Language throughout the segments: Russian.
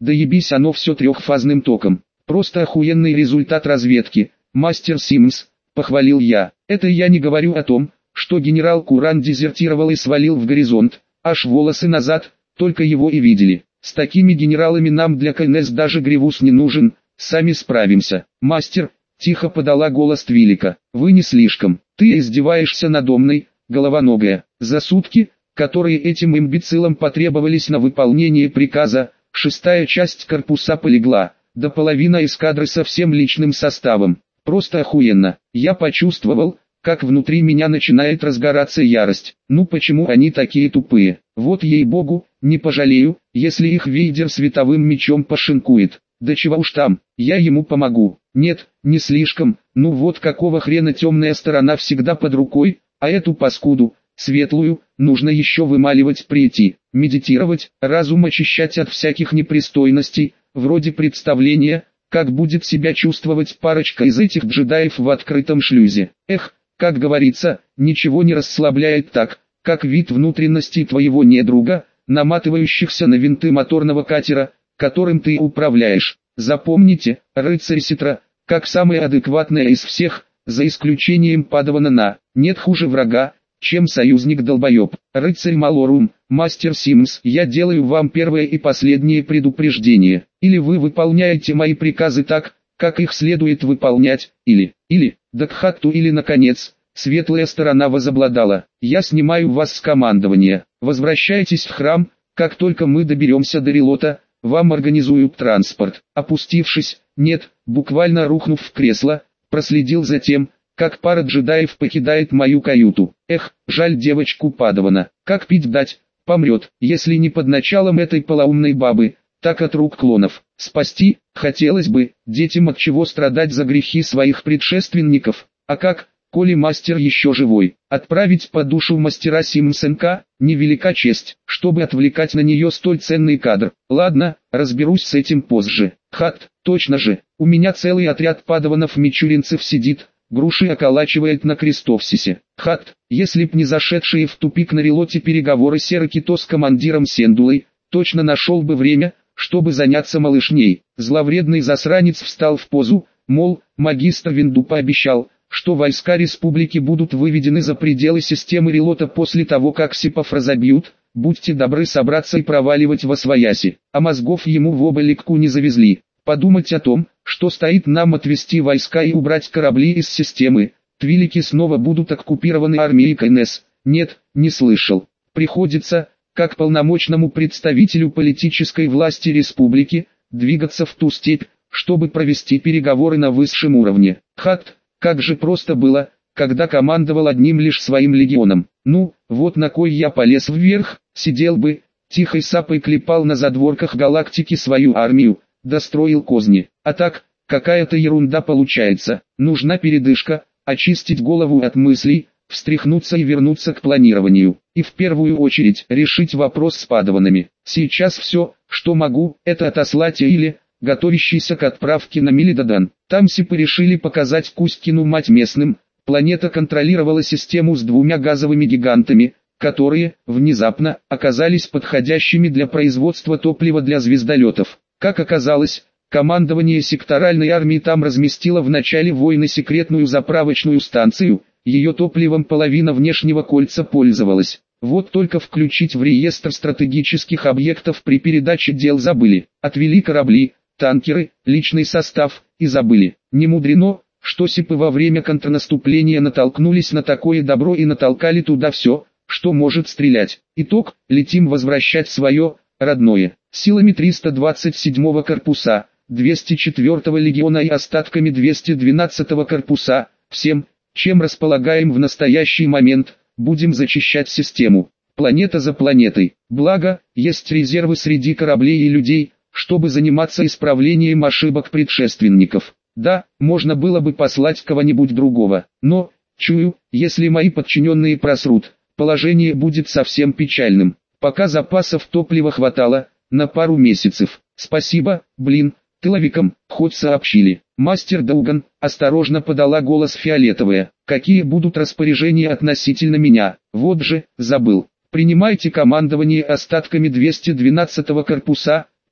Да ебись оно все трехфазным током. Просто охуенный результат разведки, мастер Симмс, похвалил я. Это я не говорю о том, что генерал Куран дезертировал и свалил в горизонт, аж волосы назад, только его и видели. С такими генералами нам для КНС даже Гривус не нужен, сами справимся. Мастер, тихо подала голос Твилика, вы не слишком, ты издеваешься надо мной, головоногая. За сутки, которые этим имбецилам потребовались на выполнение приказа, 6-я часть корпуса полегла, до половины эскадры со всем личным составом. Просто охуенно. Я почувствовал, как внутри меня начинает разгораться ярость. Ну почему они такие тупые? Вот ей-богу, не пожалею, если их Вейдер световым мечом пошинкует. Да чего уж там, я ему помогу. Нет, не слишком, ну вот какого хрена темная сторона всегда под рукой, а эту паскуду, светлую, нужно еще вымаливать, прийти, медитировать, разум очищать от всяких непристойностей, вроде представления, как будет себя чувствовать парочка из этих джедаев в открытом шлюзе. Эх, как говорится, ничего не расслабляет так, как вид внутренностей твоего недруга, наматывающихся на винты моторного катера, которым ты управляешь. Запомните, рыцарь Ситра, как самая адекватная из всех, за исключением Падавана на, нет хуже врага, чем союзник-долбоеб. Рыцарь Малорум, мастер Симмс, я делаю вам первое и последнее предупреждение. Или вы выполняете мои приказы так, как их следует выполнять, или, Дакхатту или наконец, светлая сторона возобладала. Я снимаю вас с командования. Возвращайтесь в храм, как только мы доберемся до Релота, вам организуют транспорт. Опустившись, нет, буквально рухнув в кресло, проследил за тем, как пара джедаев покидает мою каюту. Эх, жаль девочку Падавана. Как пить дать, помрет, если не под началом этой полоумной бабы, так от рук клонов. Спасти, хотелось бы, детям от чего страдать за грехи своих предшественников. А как, коли мастер еще живой, отправить по душу мастера Симмсенка, невелика честь, чтобы отвлекать на нее столь ценный кадр. Ладно, разберусь с этим позже. Хат, точно же, у меня целый отряд падаванов-мичуринцев сидит, груши околачивает на Крестовсисе. Хат, если б не зашедшие в тупик на Релоте переговоры Серакито с командиром Сендулой, точно нашел бы время, чтобы заняться малышней. Зловредный засранец встал в позу, мол, магистр Винду пообещал, что войска республики будут выведены за пределы системы Релота после того, как Сипов разобьют, будьте добры собраться и проваливать восвояси, а мозгов ему в Обаликку не завезли. Подумать о том, что стоит нам отвести войска и убрать корабли из системы, Твилики снова будут оккупированы армией КНС, нет, не слышал. Приходится, как полномочному представителю политической власти республики, двигаться в ту степь, чтобы провести переговоры на высшем уровне. Хат, как же просто было, когда командовал одним лишь своим легионом. Ну, вот на кой я полез вверх, сидел бы, тихой сапой клепал на задворках галактики свою армию, достроил козни. А так, какая-то ерунда получается. Нужна передышка, очистить голову от мыслей, встряхнуться и вернуться к планированию. И в первую очередь решить вопрос с падаванами. Сейчас все, что могу, это отослать или, готовящийся к отправке на Милидодан. Там Сипы решили показать Кузькину мать местным. Планета контролировала систему с двумя газовыми гигантами, которые, внезапно, оказались подходящими для производства топлива для звездолетов. Как оказалось, командование секторальной армии там разместило в начале войны секретную заправочную станцию, ее топливом половина внешнего кольца пользовалась. Вот только включить в реестр стратегических объектов при передаче дел забыли. Отвели корабли, танкеры, личный состав, и забыли. Не мудрено, что Сипы во время контрнаступления натолкнулись на такое добро и натолкали туда все, что может стрелять. Итог, летим возвращать свое, родное, силами 327-го корпуса, 204-го легиона и остатками 212-го корпуса, всем, чем располагаем в настоящий момент, будем зачищать систему, планета за планетой. Благо, есть резервы среди кораблей и людей, чтобы заниматься исправлением ошибок предшественников. Да, можно было бы послать кого-нибудь другого, но, чую, если мои подчиненные просрут, положение будет совсем печальным. Пока запасов топлива хватало, на пару месяцев. Спасибо, тыловикам, хоть сообщили. Мастер Дауган, осторожно подала голос фиолетовая. Какие будут распоряжения относительно меня? Вот же, забыл. Принимайте командование остатками 212-го корпуса,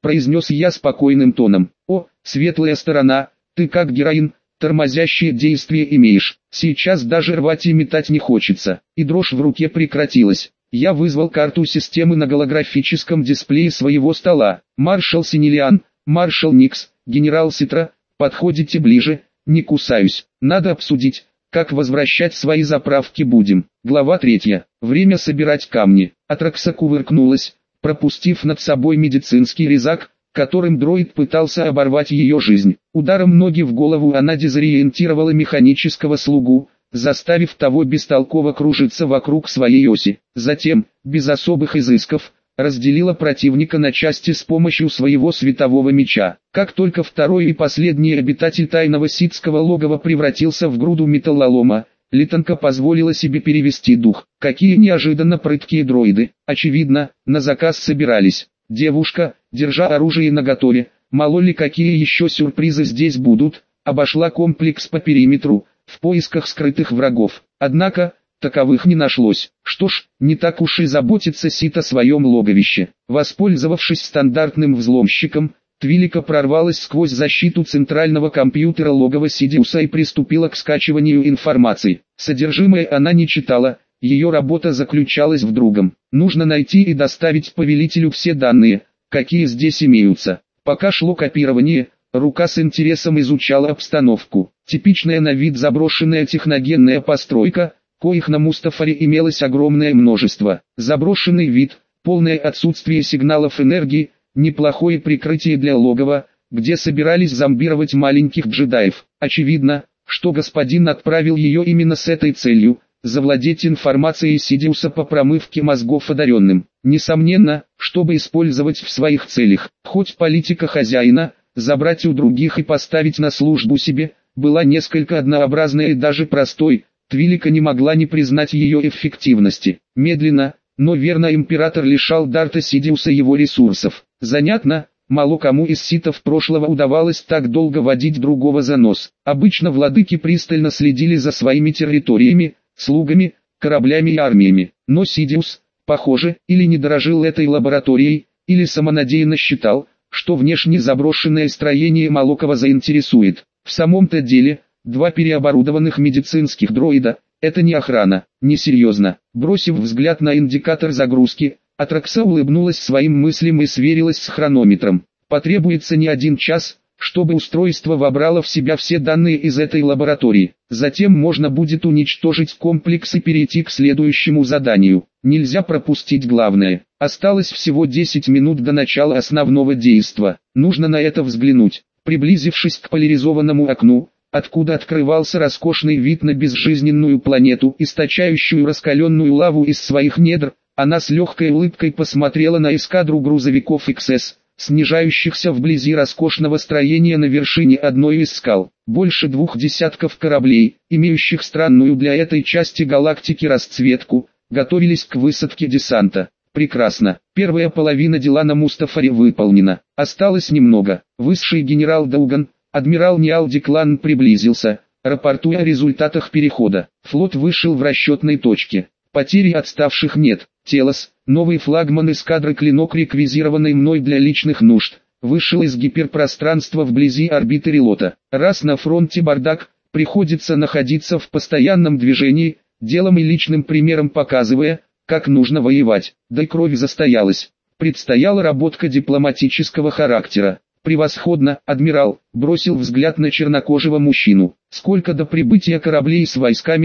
произнес я спокойным тоном. О, светлая сторона, ты как героин, тормозящее действие имеешь. Сейчас даже рвать и метать не хочется. И дрожь в руке прекратилась. Я вызвал карту системы на голографическом дисплее своего стола. Маршал Синилиан, маршал Никс, генерал Ситра, подходите ближе, не кусаюсь. Надо обсудить, как возвращать свои заправки будем. Глава 3. Время собирать камни. Атракса кувыркнулась, пропустив над собой медицинский резак, которым дроид пытался оборвать ее жизнь. Ударом ноги в голову она дезориентировала механического слугу, заставив того бестолково кружиться вокруг своей оси. Затем, без особых изысков, разделила противника на части с помощью своего светового меча. Как только второй и последний обитатель тайного ситского логова превратился в груду металлолома, Литанка позволила себе перевести дух. Какие неожиданно прыткие дроиды. Очевидно, на заказ собирались. Девушка, держа оружие наготове, мало ли какие еще сюрпризы здесь будут, обошла комплекс по периметру, в поисках скрытых врагов. Однако, таковых не нашлось. Что ж, не так уж и заботится Сит о своем логовище. Воспользовавшись стандартным взломщиком, Твилика прорвалась сквозь защиту центрального компьютера логова Сидиуса и приступила к скачиванию информации. Содержимое она не читала, ее работа заключалась в другом. Нужно найти и доставить повелителю все данные, какие здесь имеются. Пока шло копирование, рука с интересом изучала обстановку. Типичная на вид заброшенная техногенная постройка, коих на Мустафаре имелось огромное множество. Заброшенный вид, полное отсутствие сигналов энергии, неплохое прикрытие для логова, где собирались зомбировать маленьких джедаев. Очевидно, что господин отправил ее именно с этой целью – завладеть информацией Сидиуса по промывке мозгов одаренным. Несомненно, чтобы использовать в своих целях. Хоть политика хозяина, забрать у других и поставить на службу себе, была несколько однообразной и даже простой, Твилика не могла не признать ее эффективности. Медленно, но верно император лишал Дарта Сидиуса его ресурсов. Занятно, мало кому из ситов прошлого удавалось так долго водить другого за нос. Обычно владыки пристально следили за своими территориями, слугами, кораблями и армиями. Но Сидиус, похоже, или не дорожил этой лабораторией, или самонадеянно считал, что внешне заброшенное строение мало кого заинтересует. В самом-то деле, два переоборудованных медицинских дроида – это не охрана, не серьезно. Бросив взгляд на индикатор загрузки, Атракса улыбнулась своим мыслям и сверилась с хронометром. Потребуется не 1 час, чтобы устройство вобрало в себя все данные из этой лаборатории. Затем можно будет уничтожить комплекс и перейти к следующему заданию. Нельзя пропустить главное. Осталось всего 10 минут до начала основного действа. Нужно на это взглянуть. Приблизившись к поляризованному окну, откуда открывался роскошный вид на безжизненную планету, источающую раскаленную лаву из своих недр, она с легкой улыбкой посмотрела на эскадру грузовиков XS, снижающихся вблизи роскошного строения на вершине одной из скал. Больше 2 десятков кораблей, имеющих странную для этой части галактики расцветку, готовились к высадке десанта. Прекрасно. Первая половина дела на Мустафаре выполнена. Осталось немного. Высший генерал Дауган, адмирал Ниалди Клан приблизился, рапортуя о результатах перехода. Флот вышел в расчетной точке. Потери отставших нет. Телос, новый флагман эскадры Клинок, реквизированный мной для личных нужд, вышел из гиперпространства вблизи орбиты Релота. Раз на фронте бардак, приходится находиться в постоянном движении, делом и личным примером показывая, как нужно воевать. Да и кровь застоялась. Предстояла работка дипломатического характера. «Превосходно, адмирал», бросил взгляд на чернокожего мужчину. «Сколько до прибытия кораблей с войсками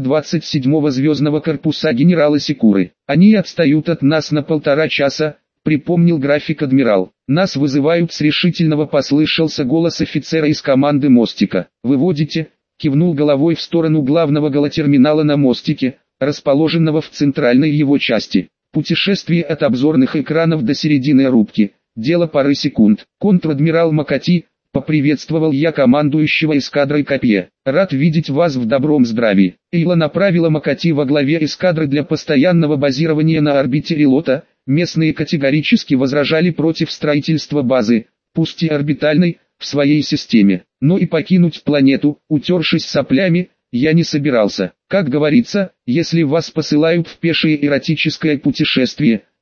327-го звездного корпуса генерала Секуры? Они отстают от нас на 1,5 часа», припомнил график адмирал. «Нас вызывают с решительного», послышался голос офицера из команды мостика. «Выводите», кивнул головой в сторону главного галотерминала на мостике, расположенного в центральной его части. Путешествие от обзорных экранов до середины рубки. Дело пары секунд. Контр-адмирал Макати, поприветствовал я командующего эскадрой Копье. Рад видеть вас в добром здравии. Эйла направила Макати во главе эскадры для постоянного базирования на орбите Релота. Местные категорически возражали против строительства базы, пусть и орбитальной, в своей системе. Но и покинуть планету, утершись соплями, я не собирался. Как говорится, если вас посылают в пешее эротическое путешествие,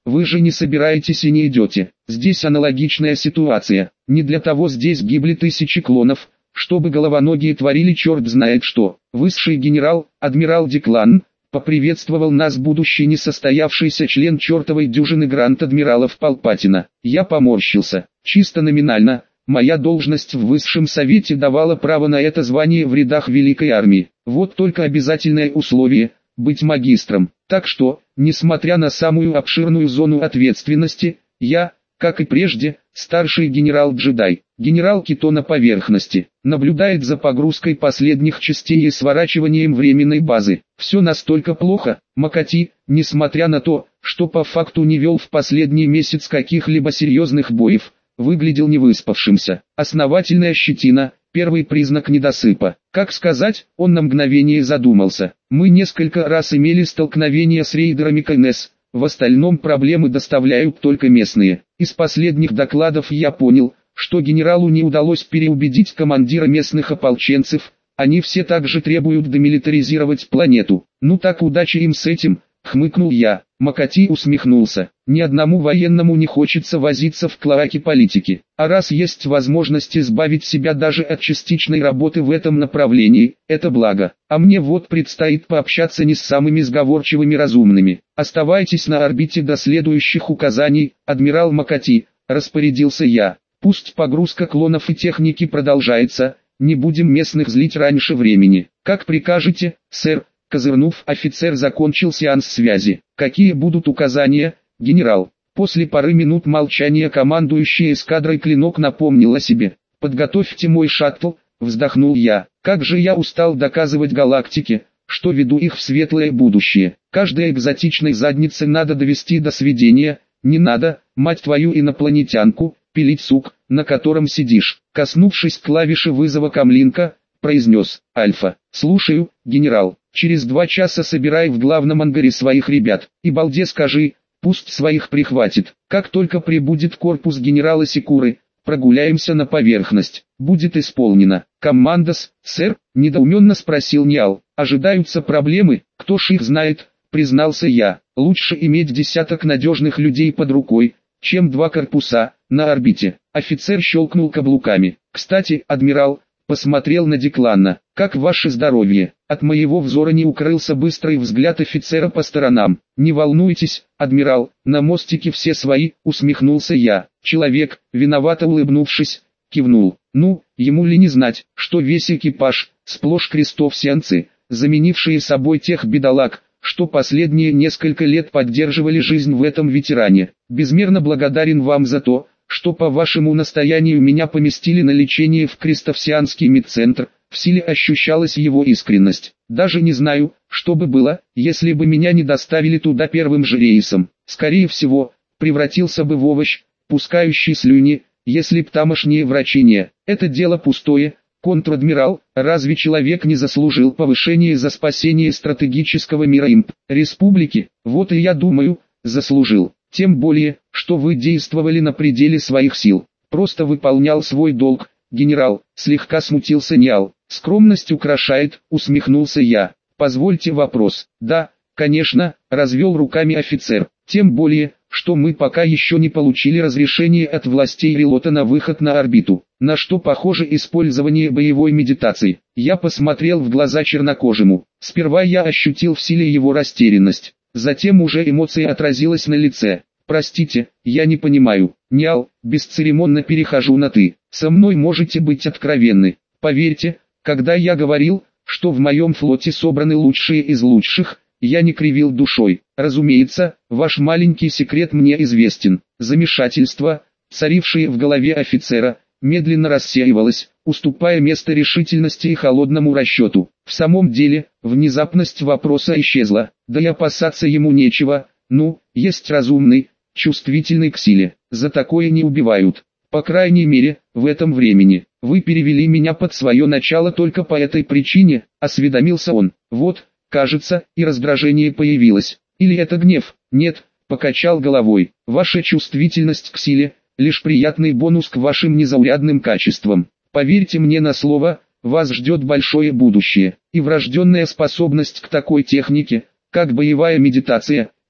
вы же не собираетесь и не идете. Здесь аналогичная ситуация. Не для того здесь гибли тысячи клонов, чтобы головоногие творили черт знает что. Высший генерал, адмирал Деклан, поприветствовал нас будущий несостоявшийся член чертовой дюжины гранд-адмиралов Палпатина. Я поморщился. Чисто номинально, моя должность в высшем совете давала право на это звание в рядах Великой Армии. Вот только обязательное условие – быть магистром. Так что, несмотря на самую обширную зону ответственности, я, как и прежде, старший генерал-джедай. Генерал Кито на поверхности, наблюдает за погрузкой последних частей и сворачиванием временной базы. Все настолько плохо, Макати, несмотря на то, что по факту не вел в последний месяц каких-либо серьезных боев, выглядел невыспавшимся. Основательная щетина – первый признак недосыпа. Как сказать, он на мгновение задумался. Мы несколько раз имели столкновения с рейдерами КНС, в остальном проблемы доставляют только местные. Из последних докладов я понял, что генералу не удалось переубедить командира местных ополченцев, они все также требуют демилитаризировать планету. Ну так удачи им с этим, хмыкнул я. Макати усмехнулся. Ни одному военному не хочется возиться в клоаке политики. А раз есть возможность избавить себя даже от частичной работы в этом направлении, это благо. А мне вот предстоит пообщаться не с самыми сговорчивыми разумными. Оставайтесь на орбите до следующих указаний, адмирал Макати, распорядился я. Пусть погрузка клонов и техники продолжается, не будем местных злить раньше времени. Как прикажете, сэр. Козырнув, офицер закончил сеанс связи. Какие будут указания, генерал? После пары минут молчания командующий эскадрой Клинок напомнил о себе. Подготовьте мой шаттл, вздохнул я. Как же я устал доказывать галактике, что веду их в светлое будущее. Каждой экзотичной заднице надо довести до сведения. Не надо, мать твою инопланетянку, пилить сук, на котором сидишь. Коснувшись клавиши вызова Камлинка, произнес: «Альфа, слушаю, генерал. Через 2 часа собирай в главном ангаре своих ребят, и балде скажи, пусть своих прихватит. Как только прибудет корпус генерала Секуры, прогуляемся на поверхность. Будет исполнено». «Командос, сэр?» – недоуменно спросил Ниал. «Ожидаются проблемы, кто ж их знает», – признался я. «Лучше иметь десяток надежных людей под рукой, чем 2 корпуса на орбите». Офицер щелкнул каблуками. «Кстати, адмирал», посмотрел на Деклана. «Как ваше здоровье?» От моего взора не укрылся быстрый взгляд офицера по сторонам. «Не волнуйтесь, адмирал, на мостике все свои», усмехнулся я. Человек, виновато улыбнувшись, кивнул. Ну, ему ли не знать, что весь экипаж, сплошь крестовсианцы, заменившие собой тех бедолаг, что последние несколько лет поддерживали жизнь в этом ветеране. Безмерно благодарен вам за то, что по вашему настоянию меня поместили на лечение в Крестовсианский медцентр. В силе ощущалась его искренность. Даже не знаю, что бы было, если бы меня не доставили туда первым же рейсом. Скорее всего, превратился бы в овощ, пускающий слюни, если б тамошние врачи не. Это дело пустое, контр-адмирал, разве человек не заслужил повышения за спасение стратегического мира имп. Республики? Вот и я думаю, заслужил. Тем более, что вы действовали на пределе своих сил. Просто выполнял свой долг, генерал, слегка смутился Ниал. «Скромность украшает», усмехнулся я. «Позвольте вопрос». «Да, конечно», развел руками офицер. «Тем более, что мы пока еще не получили разрешения от властей Релота на выход на орбиту. На что похоже использование боевой медитации?» Я посмотрел в глаза чернокожему. Сперва я ощутил в силе его растерянность. Затем уже эмоция отразилась на лице. «Простите, я не понимаю». «Ниал, бесцеремонно перехожу на «ты». Со мной можете быть откровенны. Поверьте, когда я говорил, что в моем флоте собраны лучшие из лучших, я не кривил душой. Разумеется, ваш маленький секрет мне известен». Замешательство, царившее в голове офицера, медленно рассеивалось, уступая место решительности и холодному расчету. В самом деле, внезапность вопроса исчезла, да и опасаться ему нечего. Ну, есть разумный, чувствительный к силе, за такое не убивают. По крайней мере, в этом времени. Вы перевели меня под свое начало только по этой причине, осведомился он. Вот, кажется, и раздражение появилось. Или это гнев? Нет, покачал головой. Ваша чувствительность к силе – лишь приятный бонус к вашим незаурядным качествам. Поверьте мне на слово, вас ждет большое будущее. И врожденная способность к такой технике, как боевая медитация,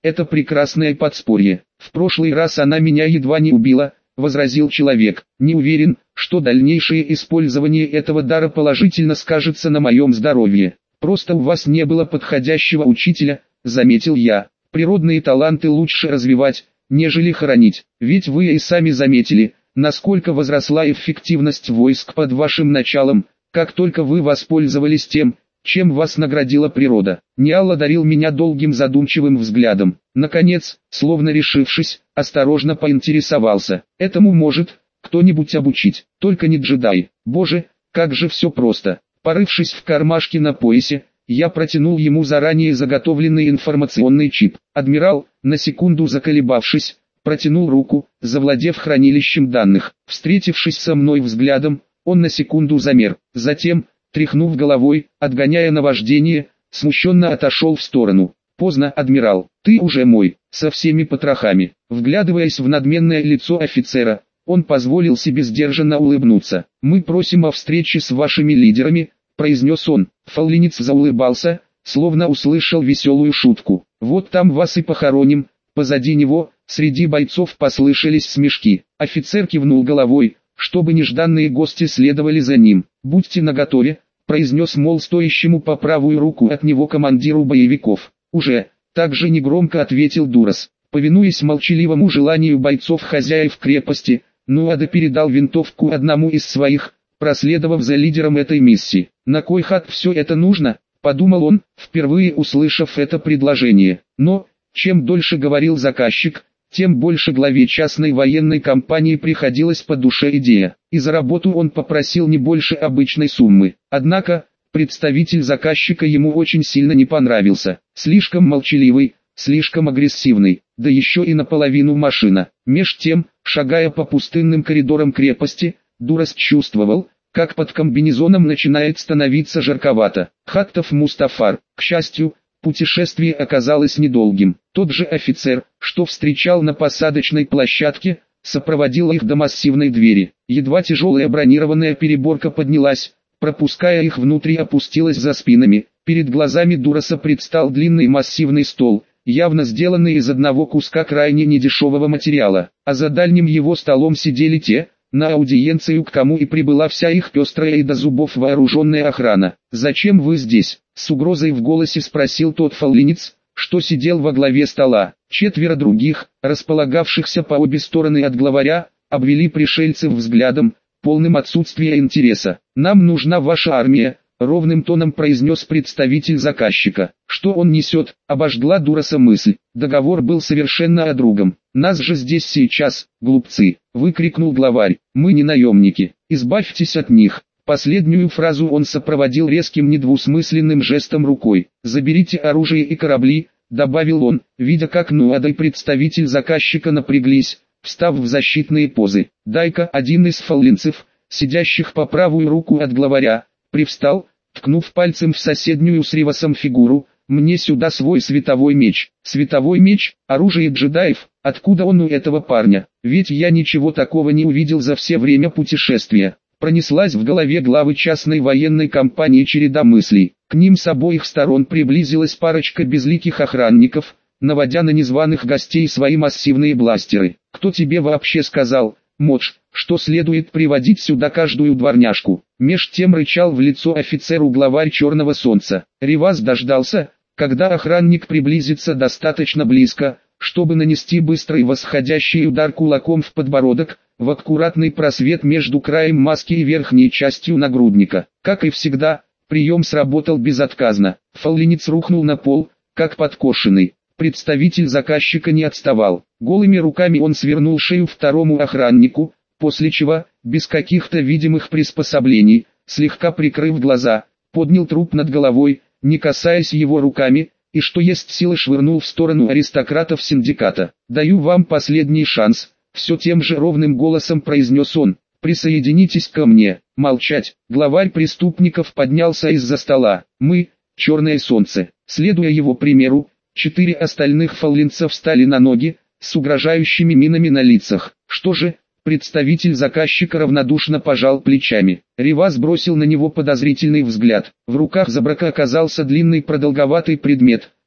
это прекрасное подспорье. В прошлый раз она меня едва не убила, возразил человек. Не уверен, что дальнейшее использование этого дара положительно скажется на моем здоровье. Просто у вас не было подходящего учителя, заметил я. Природные таланты лучше развивать, нежели хоронить. Ведь вы и сами заметили, насколько возросла эффективность войск под вашим началом, как только вы воспользовались тем, чем вас наградила природа. Ниал одарил меня долгим задумчивым взглядом. Наконец, словно решившись, осторожно поинтересовался. Этому может кто-нибудь обучить, только не джедай. Боже, как же все просто. Порывшись в кармашке на поясе, я протянул ему заранее заготовленный информационный чип. Адмирал, на секунду заколебавшись, протянул руку, завладев хранилищем данных. Встретившись со мной взглядом, он на секунду замер, затем, тряхнув головой, отгоняя наваждение, смущенно отошел в сторону. «Поздно, адмирал, ты уже мой, со всеми потрохами». Вглядываясь в надменное лицо офицера, он позволил себе сдержанно улыбнуться. «Мы просим о встрече с вашими лидерами», — произнес он. Фаллинец заулыбался, словно услышал веселую шутку. «Вот там вас и похороним». Позади него, среди бойцов послышались смешки. Офицер кивнул головой, чтобы нежданные гости следовали за ним. «Будьте наготове», — произнес Мол стоящему по правую руку от него командиру боевиков. «Уже», — также негромко ответил Дурас. Повинуясь молчаливому желанию бойцов-хозяев крепости, Нуада передал винтовку одному из своих, проследовав за лидером этой миссии. «На кой хат все это нужно?» — подумал он, впервые услышав это предложение. Но, чем дольше говорил заказчик, тем больше главе частной военной компании приходилась по душе идея, и за работу он попросил не больше обычной суммы. Однако, представитель заказчика ему очень сильно не понравился. Слишком молчаливый, слишком агрессивный, да еще и наполовину машина. Меж тем, шагая по пустынным коридорам крепости, Дурас чувствовал, как под комбинезоном начинает становиться жарковато. Хаттов Мустафар, к счастью, путешествие оказалось недолгим. Тот же офицер, что встречал на посадочной площадке, сопроводил их до массивной двери. Едва тяжелая бронированная переборка поднялась, пропуская их внутрь и опустилась за спинами. Перед глазами Дураса предстал длинный массивный стол, явно сделанный из одного куска крайне недешевого материала, а за дальним его столом сидели те, на аудиенцию к кому и прибыла вся их пестрая и до зубов вооруженная охрана. «Зачем вы здесь?» — с угрозой в голосе спросил тот фаллинец, что сидел во главе стола. Четверо других, располагавшихся по обе стороны от главаря, обвели пришельцев взглядом, полным отсутствия интереса. «Нам нужна ваша армия», — ровным тоном произнес представитель заказчика. «Что он несет?» — обожгла Дураса мысль. Договор был совершенно о другом. «Нас же здесь сейчас, глупцы!» — выкрикнул главарь. «Мы не наемники, избавьтесь от них!» Последнюю фразу он сопроводил резким недвусмысленным жестом рукой. «Заберите оружие и корабли», — добавил он, видя как Нуада и представитель заказчика напряглись, встав в защитные позы. «Дай-ка», один из фаллинцев, сидящих по правую руку от главаря, привстал, ткнув пальцем в соседнюю с Ривасом фигуру. «Мне сюда свой световой меч». «Световой меч? Оружие джедаев? Откуда он у этого парня? Ведь я ничего такого не увидел за все время путешествия». Пронеслась в голове главы частной военной компании череда мыслей. К ним с обоих сторон приблизилась парочка безликих охранников, наводя на незваных гостей свои массивные бластеры. «Кто тебе вообще сказал, Модж, что следует приводить сюда каждую дворняжку?» Меж тем рычал в лицо офицеру главарь Черного Солнца. Ривас дождался, когда охранник приблизится достаточно близко, чтобы нанести быстрый восходящий удар кулаком в подбородок, в аккуратный просвет между краем маски и верхней частью нагрудника. Как и всегда, прием сработал безотказно. Фаллинец рухнул на пол, как подкошенный. Представитель заказчика не отставал. Голыми руками он свернул шею второму охраннику, после чего, без каких-то видимых приспособлений, слегка прикрыв глаза, поднял труп над головой, не касаясь его руками, и что есть силы швырнул в сторону аристократов синдиката. «Даю вам последний шанс», — все тем же ровным голосом произнес он. «Присоединитесь ко мне». Молчать. Главарь преступников поднялся из-за стола. «Мы, Черное Солнце». Следуя его примеру, 4 остальных фаллинцев встали на ноги, с угрожающими минами на лицах. «Что же?» Представитель заказчика равнодушно пожал плечами. Ривас бросил на него подозрительный взгляд. В руках Забрака оказался длинный продолговатый предмет,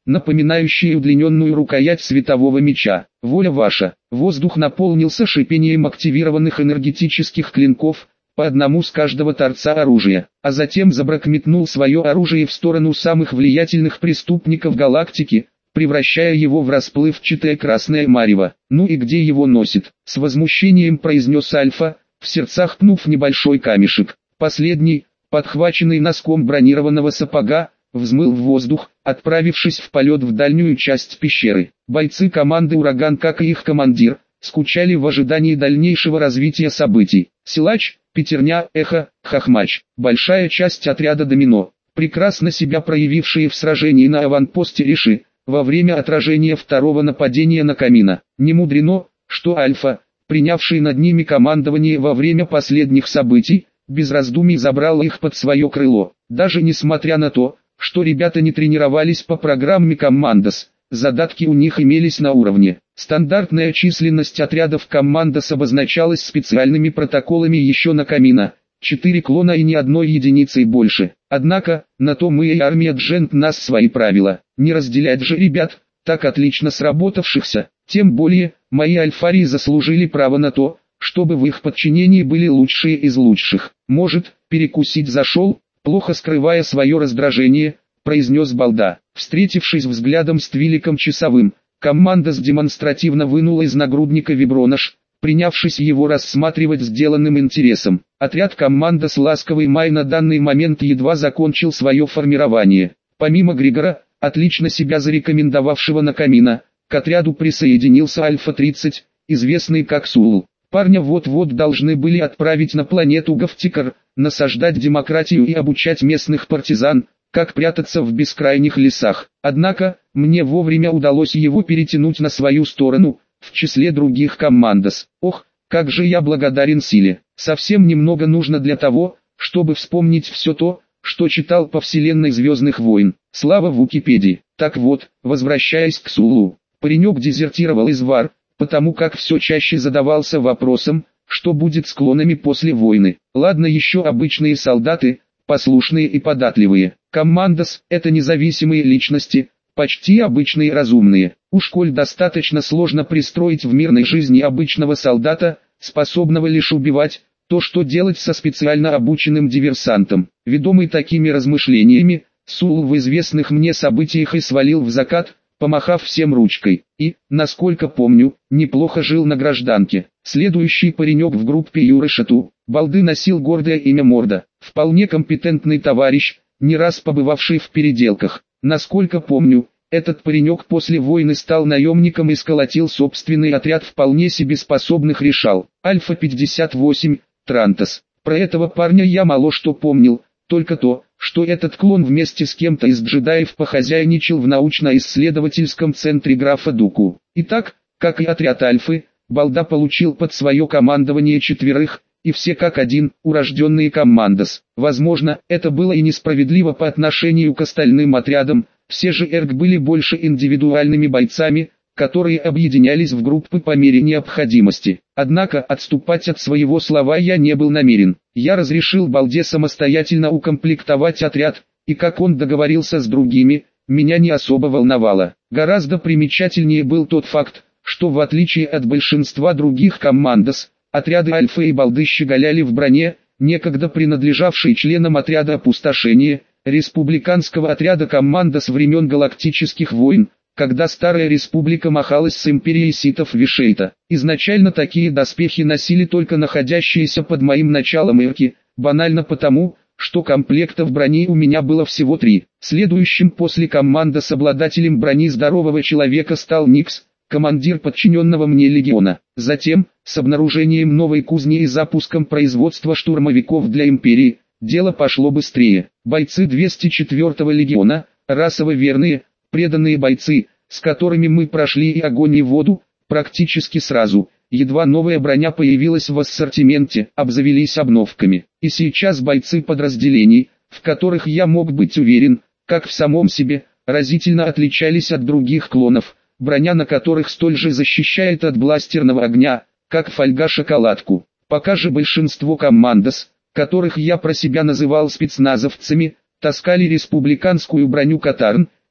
напоминающие удлиненную рукоять светового меча. Воля ваша. Воздух наполнился шипением активированных энергетических клинков, по одному с каждого торца оружия, а затем Забрак метнул свое оружие в сторону самых влиятельных преступников галактики, превращая его в расплывчатое красное марево. «Ну и где его носит?» — с возмущением произнес Альфа, в сердцах пнув небольшой камешек. Последний, подхваченный носком бронированного сапога, взмыл в воздух, отправившись в полет в дальнюю часть пещеры. Бойцы команды «Ураган», как и их командир, скучали в ожидании дальнейшего развития событий. Силач, Пятерня, Эхо, Хохмач, большая часть отряда «Домино», прекрасно себя проявившие в сражении на аванпосте Риши, во время отражения второго нападения на Камина. Не мудрено, что Альфа, принявший над ними командование во время последних событий, без раздумий забрал их под свое крыло. Даже несмотря на то, что ребята не тренировались по программе «Коммандос», задатки у них имелись на уровне. Стандартная численность отрядов «Коммандос» обозначалась специальными протоколами еще на Камина. 4 клона и ни одной единицей больше. Однако, на то мы и армия Джент нас свои правила. Не разделять же ребят, так отлично сработавшихся. Тем более, мои альфарии заслужили право на то, чтобы в их подчинении были лучшие из лучших. Может, перекусить зашел, плохо скрывая свое раздражение, произнес Балда. Встретившись взглядом с Твиликом Часовым, Коммандос демонстративно вынула из нагрудника вибронож, принявшись его рассматривать с деланным интересом. Отряд Коммандос «Ласковый май» на данный момент едва закончил свое формирование. Помимо Григора, отлично себя зарекомендовавшего на Камина, к отряду присоединился Альфа-30, известный как Сул. Парня вот-вот должны были отправить на планету Гафтикар, насаждать демократию и обучать местных партизан, как прятаться в бескрайних лесах. Однако, мне вовремя удалось его перетянуть на свою сторону, в числе других Коммандос. Ох, как же я благодарен силе. Совсем немного нужно для того, чтобы вспомнить все то, что читал по вселенной «Звездных войн». Слава в Википедии. Так вот, возвращаясь к Сулу, паренек дезертировал из ВАР, потому как все чаще задавался вопросом, что будет с клонами после войны. Ладно еще обычные солдаты, послушные и податливые. Коммандос – это независимые личности, почти обычные разумные. Уж коль достаточно сложно пристроить в мирной жизни обычного солдата, способного лишь убивать, то что делать со специально обученным диверсантом? Ведомый такими размышлениями, Сул в известных мне событиях и свалил в закат, помахав всем ручкой. И, насколько помню, неплохо жил на гражданке. Следующий паренек в группе Юры Шату, Балды, носил гордое имя Морда. Вполне компетентный товарищ, не раз побывавший в переделках. Насколько помню, этот паренек после войны стал наемником и сколотил собственный отряд вполне себе способных решал. Альфа-58, Трантос. Про этого парня я мало что помнил, только то, что этот клон вместе с кем-то из джедаев похозяйничал в научно-исследовательском центре графа Дуку. Итак, как и отряд Альфы, Балда получил под свое командование 4, и все как один, урожденные Коммандос. Возможно, это было и несправедливо по отношению к остальным отрядам, все же Эрг были больше индивидуальными бойцами, которые объединялись в группы по мере необходимости. Однако отступать от своего слова я не был намерен. Я разрешил Балде самостоятельно укомплектовать отряд, и как он договорился с другими, меня не особо волновало. Гораздо примечательнее был тот факт, что в отличие от большинства других Коммандос, отряды Альфа и Балды щеголяли в броне, некогда принадлежавшей членам отряда опустошения, республиканского отряда Коммандос времен Галактических войн, когда Старая Республика махалась с империей ситов Вишейта. Изначально такие доспехи носили только находящиеся под моим началом ирки, банально потому, что комплектов брони у меня было всего 3. Следующим после Коммандос обладателем брони здорового человека стал Никс, командир подчиненного мне легиона. Затем, с обнаружением новой кузни и запуском производства штурмовиков для империи, дело пошло быстрее. Бойцы 204-го легиона, расово верные, преданные бойцы, с которыми мы прошли и огонь и воду, практически сразу, едва новая броня появилась в ассортименте, обзавелись обновками. И сейчас бойцы подразделений, в которых я мог быть уверен, как в самом себе, разительно отличались от других клонов, броня на которых столь же защищает от бластерного огня, как фольга шоколадку. Пока же большинство Коммандос, которых я про себя называл спецназовцами, таскали республиканскую броню Катарн,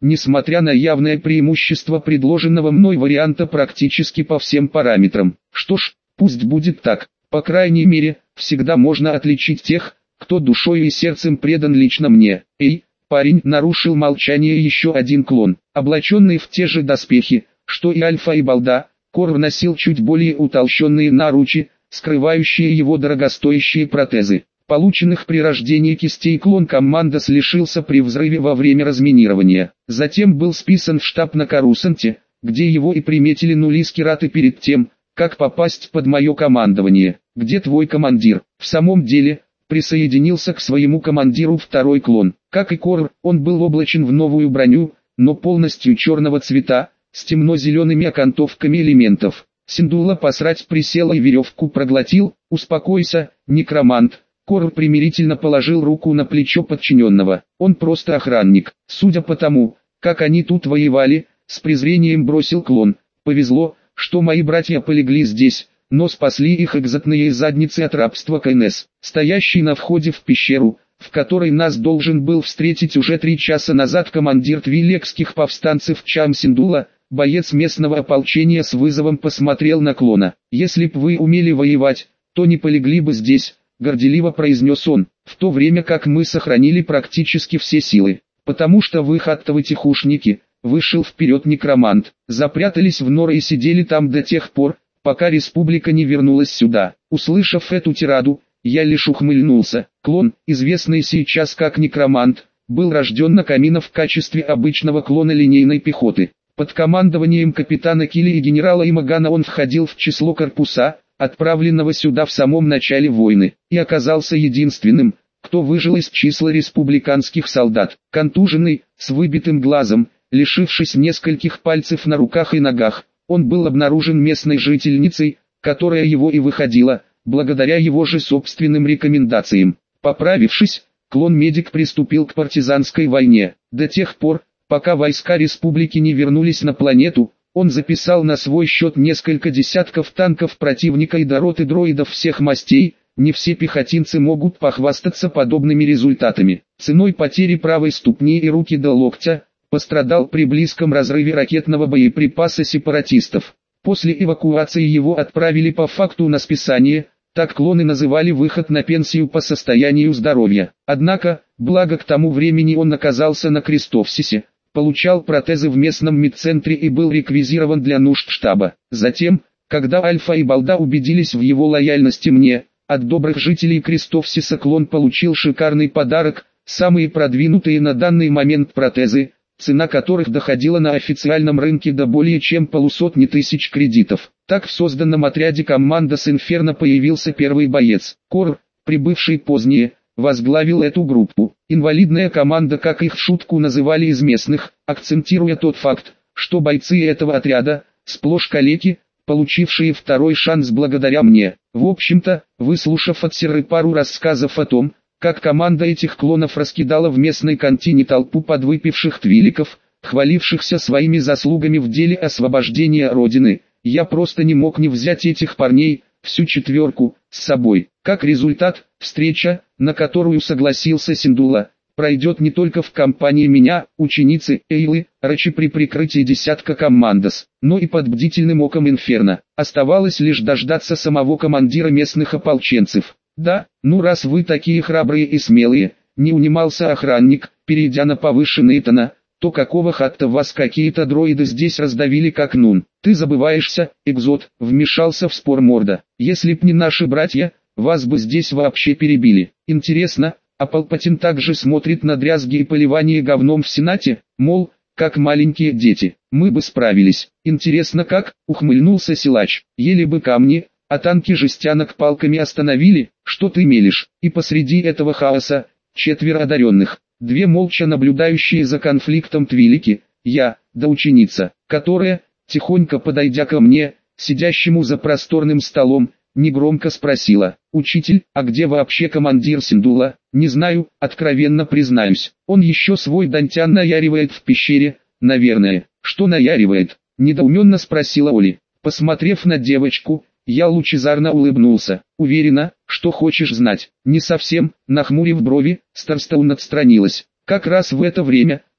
несмотря на явное преимущество предложенного мной варианта практически по всем параметрам. Что ж, пусть будет так, по крайней мере, всегда можно отличить тех, кто душой и сердцем предан лично мне. Эй, парень, нарушил молчание еще один клон, облаченный в те же доспехи, что и Альфа и Балда. Кор носил чуть более утолщенные наручи, скрывающие его дорогостоящие протезы. Полученных при рождении кистей клон Командос лишился при взрыве во время разминирования. Затем был списан в штаб на Корусанте, где его и приметили нули-скираты перед тем, как попасть под мое командование. Где твой командир? В самом деле, присоединился к своему командиру второй клон. Как и Кор, он был облачен в новую броню, но полностью черного цвета, с темно-зелеными окантовками элементов. Синдула посрать присела и веревку проглотил. Успокойся, некромант. Кор примирительно положил руку на плечо подчиненного. Он просто охранник. Судя по тому, как они тут воевали, с презрением бросил клон. Повезло, что мои братья полегли здесь, но спасли их экзотные задницы от рабства КНС. Стоящий на входе в пещеру, в которой нас должен был встретить уже 3 часа назад командир твилекских повстанцев Чам Синдула, боец местного ополчения, с вызовом посмотрел на клона. «Если б вы умели воевать, то не полегли бы здесь», — горделиво произнес он, «в то время как мы сохранили практически все силы, потому что вы хаттовы тихушники», — вышел вперед некромант. «Запрятались в норы и сидели там до тех пор, пока республика не вернулась сюда». Услышав эту тираду, я лишь ухмыльнулся. Клон, известный сейчас как некромант, был рожден на Камино в качестве обычного клона линейной пехоты. Под командованием капитана Килли и генерала Имагана он входил в число корпуса, отправленного сюда в самом начале войны, и оказался единственным, кто выжил из числа республиканских солдат. Контуженный, с выбитым глазом, лишившись нескольких пальцев на руках и ногах, он был обнаружен местной жительницей, которая его и выходила, благодаря его же собственным рекомендациям. Поправившись, клон-медик приступил к партизанской войне. До тех пор, пока войска республики не вернулись на планету, он записал на свой счет несколько десятков танков противника и до роты дроидов всех мастей. Не все пехотинцы могут похвастаться подобными результатами. Ценой потери правой ступни и руки до локтя, пострадал при близком разрыве ракетного боеприпаса сепаратистов. После эвакуации его отправили по факту на списание, так клоны называли выход на пенсию по состоянию здоровья. Однако, благо к тому времени он оказался на Крестовсисе, получал протезы в местном медцентре и был реквизирован для нужд штаба. Затем, когда Альфа и Балда убедились в его лояльности мне, от добрых жителей Крестовсиса клон получил шикарный подарок, самые продвинутые на данный момент протезы, цена которых доходила на официальном рынке до более чем 500 тысяч кредитов. Так в созданном отряде Командос Инферно появился первый боец. Кор, прибывший позднее, возглавил эту группу. Инвалидная команда, как их в шутку называли из местных, акцентируя тот факт, что бойцы этого отряда, сплошь калеки, получившие второй шанс благодаря мне. В общем-то, выслушав от Серы пару рассказов о том, как команда этих клонов раскидала в местной кантине толпу подвыпивших твиликов, хвалившихся своими заслугами в деле освобождения Родины, я просто не мог не взять этих парней, всю четверку, с собой. Как результат, встреча, на которую согласился Синдула, пройдет не только в компании меня, ученицы Эйлы, Рачи при прикрытии десятка Командос, но и под бдительным оком Инферно. Оставалось лишь дождаться самого командира местных ополченцев. «Да, ну раз вы такие храбрые и смелые», — не унимался охранник, перейдя на повышенный тон, «то какого хатта вас какие-то дроиды здесь раздавили как нун?» «Ты забываешься, Экзот», — вмешался в спор Морда. «Если б не наши братья, вас бы здесь вообще перебили. Интересно, а Палпатин также смотрит на дрязги и поливание говном в Сенате, мол, как маленькие дети, мы бы справились. Интересно как?» — ухмыльнулся силач. «Ели бы камни, а танки жестянок палками остановили, что ты мелешь?» И посреди этого хаоса, 4 одаренных, 2 молча наблюдающие за конфликтом твилики, я, да ученица, которая, тихонько подойдя ко мне, сидящему за просторным столом, негромко спросила: «Учитель, а где вообще командир Синдула?» «Не знаю, откровенно признаюсь, он еще свой дантян наяривает в пещере, наверное». «Что наяривает?» — недоуменно спросила Оли. Посмотрев на девочку, я лучезарно улыбнулся. «Уверена, что хочешь знать?» «Не совсем», — нахмурив брови, Старстоун отстранилась. Как раз в это время,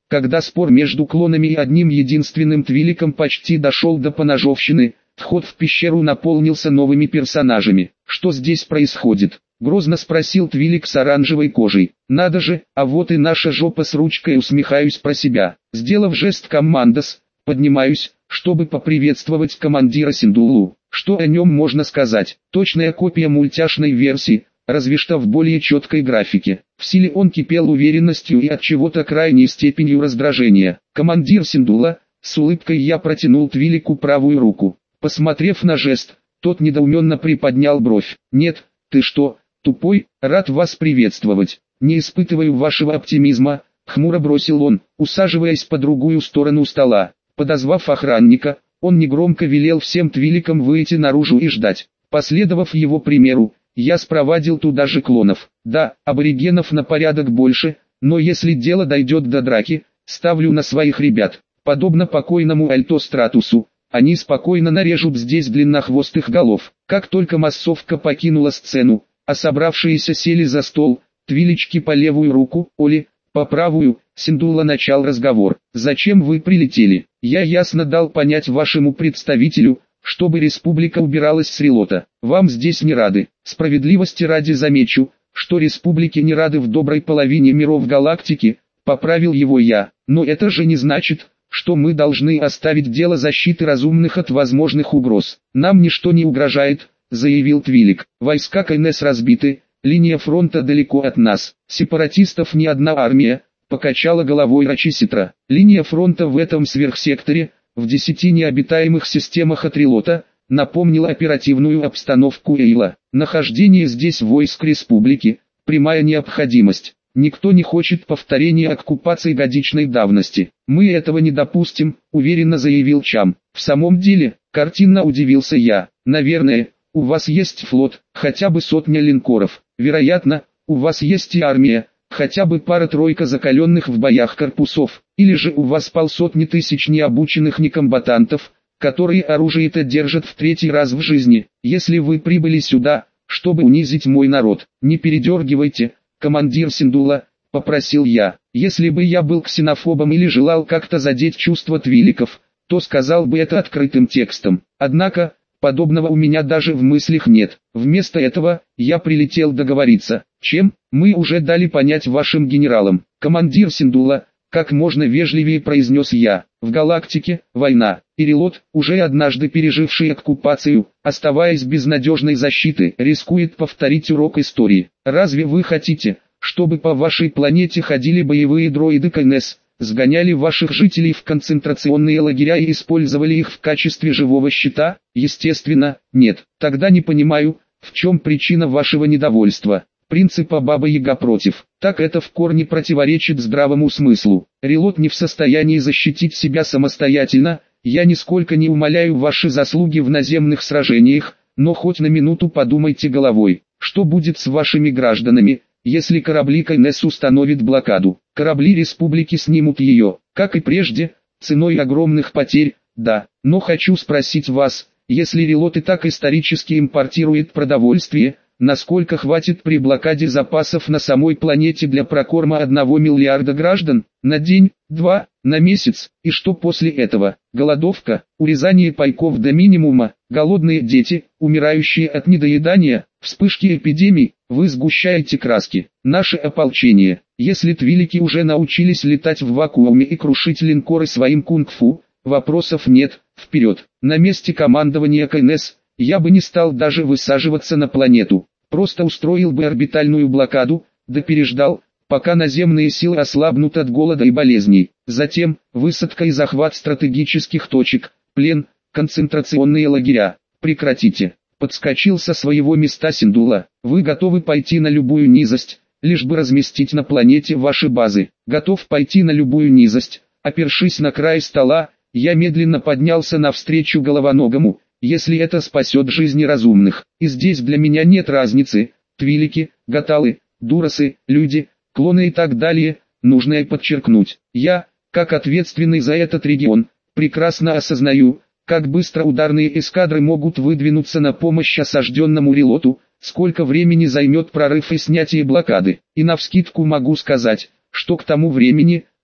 Когда спор между клонами и одним единственным Твиликом почти дошел до поножовщины, вход в пещеру наполнился новыми персонажами. «Что здесь происходит?» — грозно спросил Твилик с оранжевой кожей. «Надо же, а вот и наша жопа с ручкой», — усмехаюсь про себя. Сделав жест «Командос», поднимаюсь, чтобы поприветствовать командира Синдулу. Что о нем можно сказать? Точная копия мультяшной версии, разве что в более четкой графике. В силе он кипел уверенностью и от чего-то крайней степенью раздражения. «Командир Синдула», с улыбкой я протянул Твилику правую руку. Посмотрев на жест, тот недоуменно приподнял бровь. «Нет, ты что, тупой? Рад вас приветствовать. Не испытываю вашего оптимизма», — хмуро бросил он, усаживаясь по другую сторону стола. Подозвав охранника, он негромко велел всем Твиликам выйти наружу и ждать. Последовав его примеру, я спровадил туда же клонов. Да, аборигенов на порядок больше, но если дело дойдет до драки, ставлю на своих ребят. Подобно покойному Альтостратусу, они спокойно нарежут здесь длиннохвостых голов. Как только массовка покинула сцену, а собравшиеся сели за стол, Твилички по левую руку, Оли по правую, Синдула начал разговор. «Зачем вы прилетели? Я ясно дал понять вашему представителю, чтобы республика убиралась с Релота. Вам здесь не рады. Справедливости ради замечу, что республики не рады в доброй половине миров галактики», — поправил его я. «Но это же не значит, что мы должны оставить дело защиты разумных от возможных угроз. Нам ничто не угрожает», — заявил Твилик. «Войска КНС разбиты, линия фронта далеко от нас. Сепаратистов не одна армия», — покачала головой Рачиситра. «Линия фронта в этом сверхсекторе, в 10 необитаемых системах от Релота, напомнила оперативную обстановку Эйла. Нахождение здесь войск республики — прямая необходимость. Никто не хочет повторения оккупации годичной давности. Мы этого не допустим», — уверенно заявил Чам. «В самом деле», — картинно удивился я, — «наверное, у вас есть флот, хотя бы 100 линкоров. Вероятно, у вас есть и армия, хотя бы пара-тройка закаленных в боях корпусов, или же у вас 500 тысяч необученных некомбатантов, которые оружие-то держат в 3-й раз в жизни. Если вы прибыли сюда, чтобы унизить мой народ, не передергивайте, командир Синдула», — попросил я. Если бы я был ксенофобом или желал как-то задеть чувства Твиликов, то сказал бы это открытым текстом. Однако, подобного у меня даже в мыслях нет. Вместо этого, я прилетел договориться. Чем? Мы уже дали понять вашим генералам. Командир Синдула, как можно вежливее произнес я. В галактике война. И Релот, уже однажды переживший оккупацию, оставаясь без надежной защиты, рискует повторить урок истории. Разве вы хотите, чтобы по вашей планете ходили боевые дроиды КНС, сгоняли ваших жителей в концентрационные лагеря и использовали их в качестве живого щита? Естественно, нет. Тогда не понимаю, в чем причина вашего недовольства. Принципа Баба-Яга против. Так это в корне противоречит здравому смыслу. Релот не в состоянии защитить себя самостоятельно. Я нисколько не умаляю ваши заслуги в наземных сражениях, но хоть на минуту подумайте головой, что будет с вашими гражданами, если корабли КНС установят блокаду. Корабли республики снимут ее, как и прежде, ценой огромных потерь, да. Но хочу спросить вас, если Релот и так исторически импортирует продовольствие, насколько хватит при блокаде запасов на самой планете для прокорма 1 миллиарда граждан? На день, 2, на месяц? И что после этого? Голодовка, урезание пайков до минимума, голодные дети, умирающие от недоедания, вспышки эпидемий? Вы сгущаете краски. Наше ополчение, если Твилики уже научились летать в вакууме и крушить линкоры своим кунг-фу, вопросов нет, вперед. На месте командования КНС я бы не стал даже высаживаться на планету, просто устроил бы орбитальную блокаду, да переждал, пока наземные силы ослабнут от голода и болезней. Затем, высадка и захват стратегических точек, плен, концентрационные лагеря. Прекратите. Подскочил со своего места Синдула. Вы готовы пойти на любую низость, лишь бы разместить на планете ваши базы. Готов пойти на любую низость. Опершись на край стола, я медленно поднялся навстречу головоногому, если это спасет жизни разумных. И здесь для меня нет разницы, Твилики, Гаталы, Дуросы, люди, клоны и так далее. Нужно и подчеркнуть, я, как ответственный за этот регион, прекрасно осознаю, как быстро ударные эскадры могут выдвинуться на помощь осажденному Релоту, сколько времени займет прорыв и снятие блокады. И навскидку могу сказать, что к тому времени,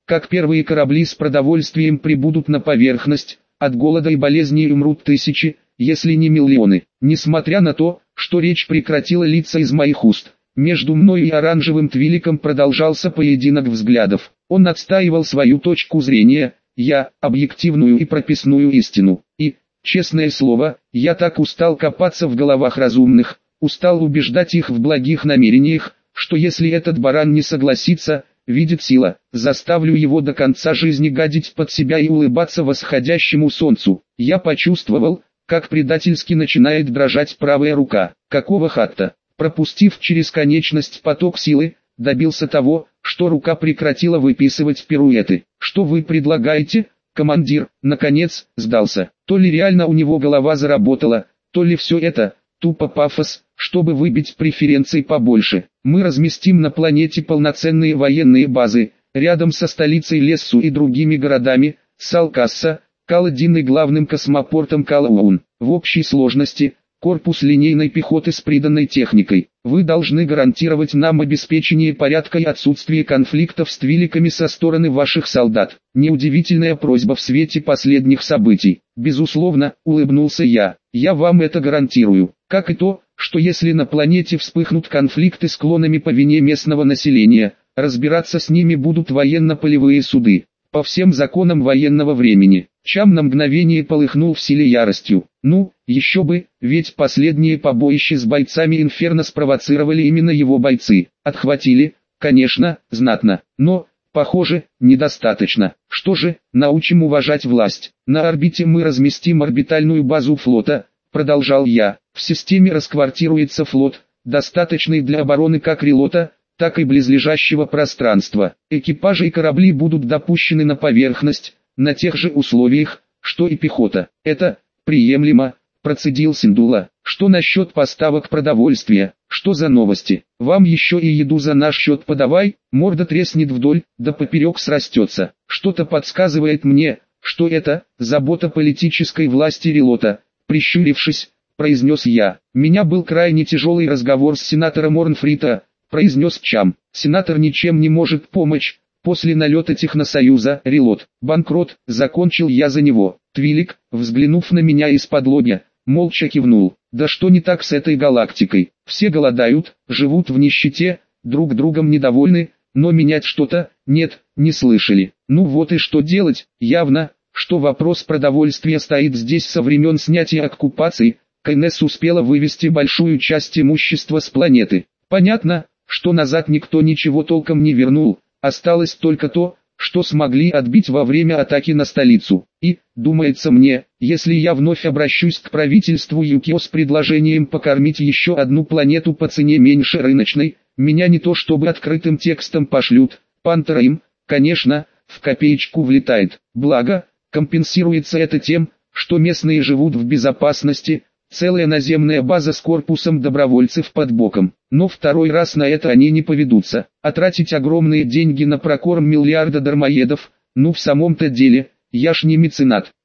как первые корабли с продовольствием прибудут на поверхность, от голода и болезней умрут тысячи, если не миллионы. Несмотря на то, что речь прекратила литься из моих уст, между мной и оранжевым Твиликом продолжался поединок взглядов. Он отстаивал свою точку зрения, я – объективную и прописную истину. И, честное слово, я так устал копаться в головах разумных, устал убеждать их в благих намерениях, что если этот баран не согласится, видит сила, заставлю его до конца жизни гадить под себя и улыбаться восходящему солнцу. Я почувствовал, как предательски начинает дрожать правая рука. Какого хатта? Пропустив через конечность поток силы, добился того, что рука прекратила выписывать пируэты. Что вы предлагаете, командир? Наконец, сдался. То ли реально у него голова заработала, то ли все это, тупо пафос, чтобы выбить преференций побольше. Мы разместим на планете полноценные военные базы, рядом со столицей Лессу и другими городами, Салкасса, Каладин и главным космопортом Калаун. В общей сложности, корпус линейной пехоты с приданной техникой. Вы должны гарантировать нам обеспечение порядка и отсутствие конфликтов с твиликами со стороны ваших солдат. Неудивительная просьба в свете последних событий. Безусловно, улыбнулся я вам это гарантирую. Как и то, что если на планете вспыхнут конфликты с клонами по вине местного населения, разбираться с ними будут военно-полевые суды. По всем законам военного времени. Чам на мгновение полыхнул в силе яростью. Ну, еще бы, ведь последние побоища с бойцами Инферно спровоцировали именно его бойцы. Отхватили, конечно, знатно, но, похоже, недостаточно. Что же, научим уважать власть. На орбите мы разместим орбитальную базу флота, продолжал я. В системе расквартируется флот, достаточный для обороны как Релота, так и близлежащего пространства. Экипажи и корабли будут допущены на поверхность, на тех же условиях, что и пехота. Это приемлемо, процедил Синдула. Что насчет поставок продовольствия? Что за новости? Вам еще и еду за наш счет подавай, морда треснет вдоль, да поперек срастется. Что-то подсказывает мне, что это забота политической власти Релота. Прищурившись, произнес я. Меня был крайне тяжелый разговор с сенатором Орнфрита, произнес Чам. Сенатор ничем не может помочь. После налета Техносоюза, Релот, банкрот, закончил я за него. Твилик, взглянув на меня из-под лобья, молча кивнул. Да что не так с этой галактикой? Все голодают, живут в нищете, друг другом недовольны, но менять что-то, нет, не слышали. Ну вот и что делать, явно, что вопрос продовольствия стоит здесь со времен снятия оккупации. КНС успела вывести большую часть имущества с планеты. Понятно, что назад никто ничего толком не вернул. Осталось только то, что смогли отбить во время атаки на столицу. И, думается мне, если я вновь обращусь к правительству Юкио с предложением покормить еще одну планету по цене меньше рыночной, меня не то чтобы открытым текстом пошлют, Пантера им, конечно, в копеечку влетает. Благо, компенсируется это тем, что местные живут в безопасности, целая наземная база с корпусом добровольцев под боком. Но второй раз на это они не поведутся. А тратить огромные деньги на прокорм миллиарда дармоедов, ну в самом-то деле, я ж не меценат.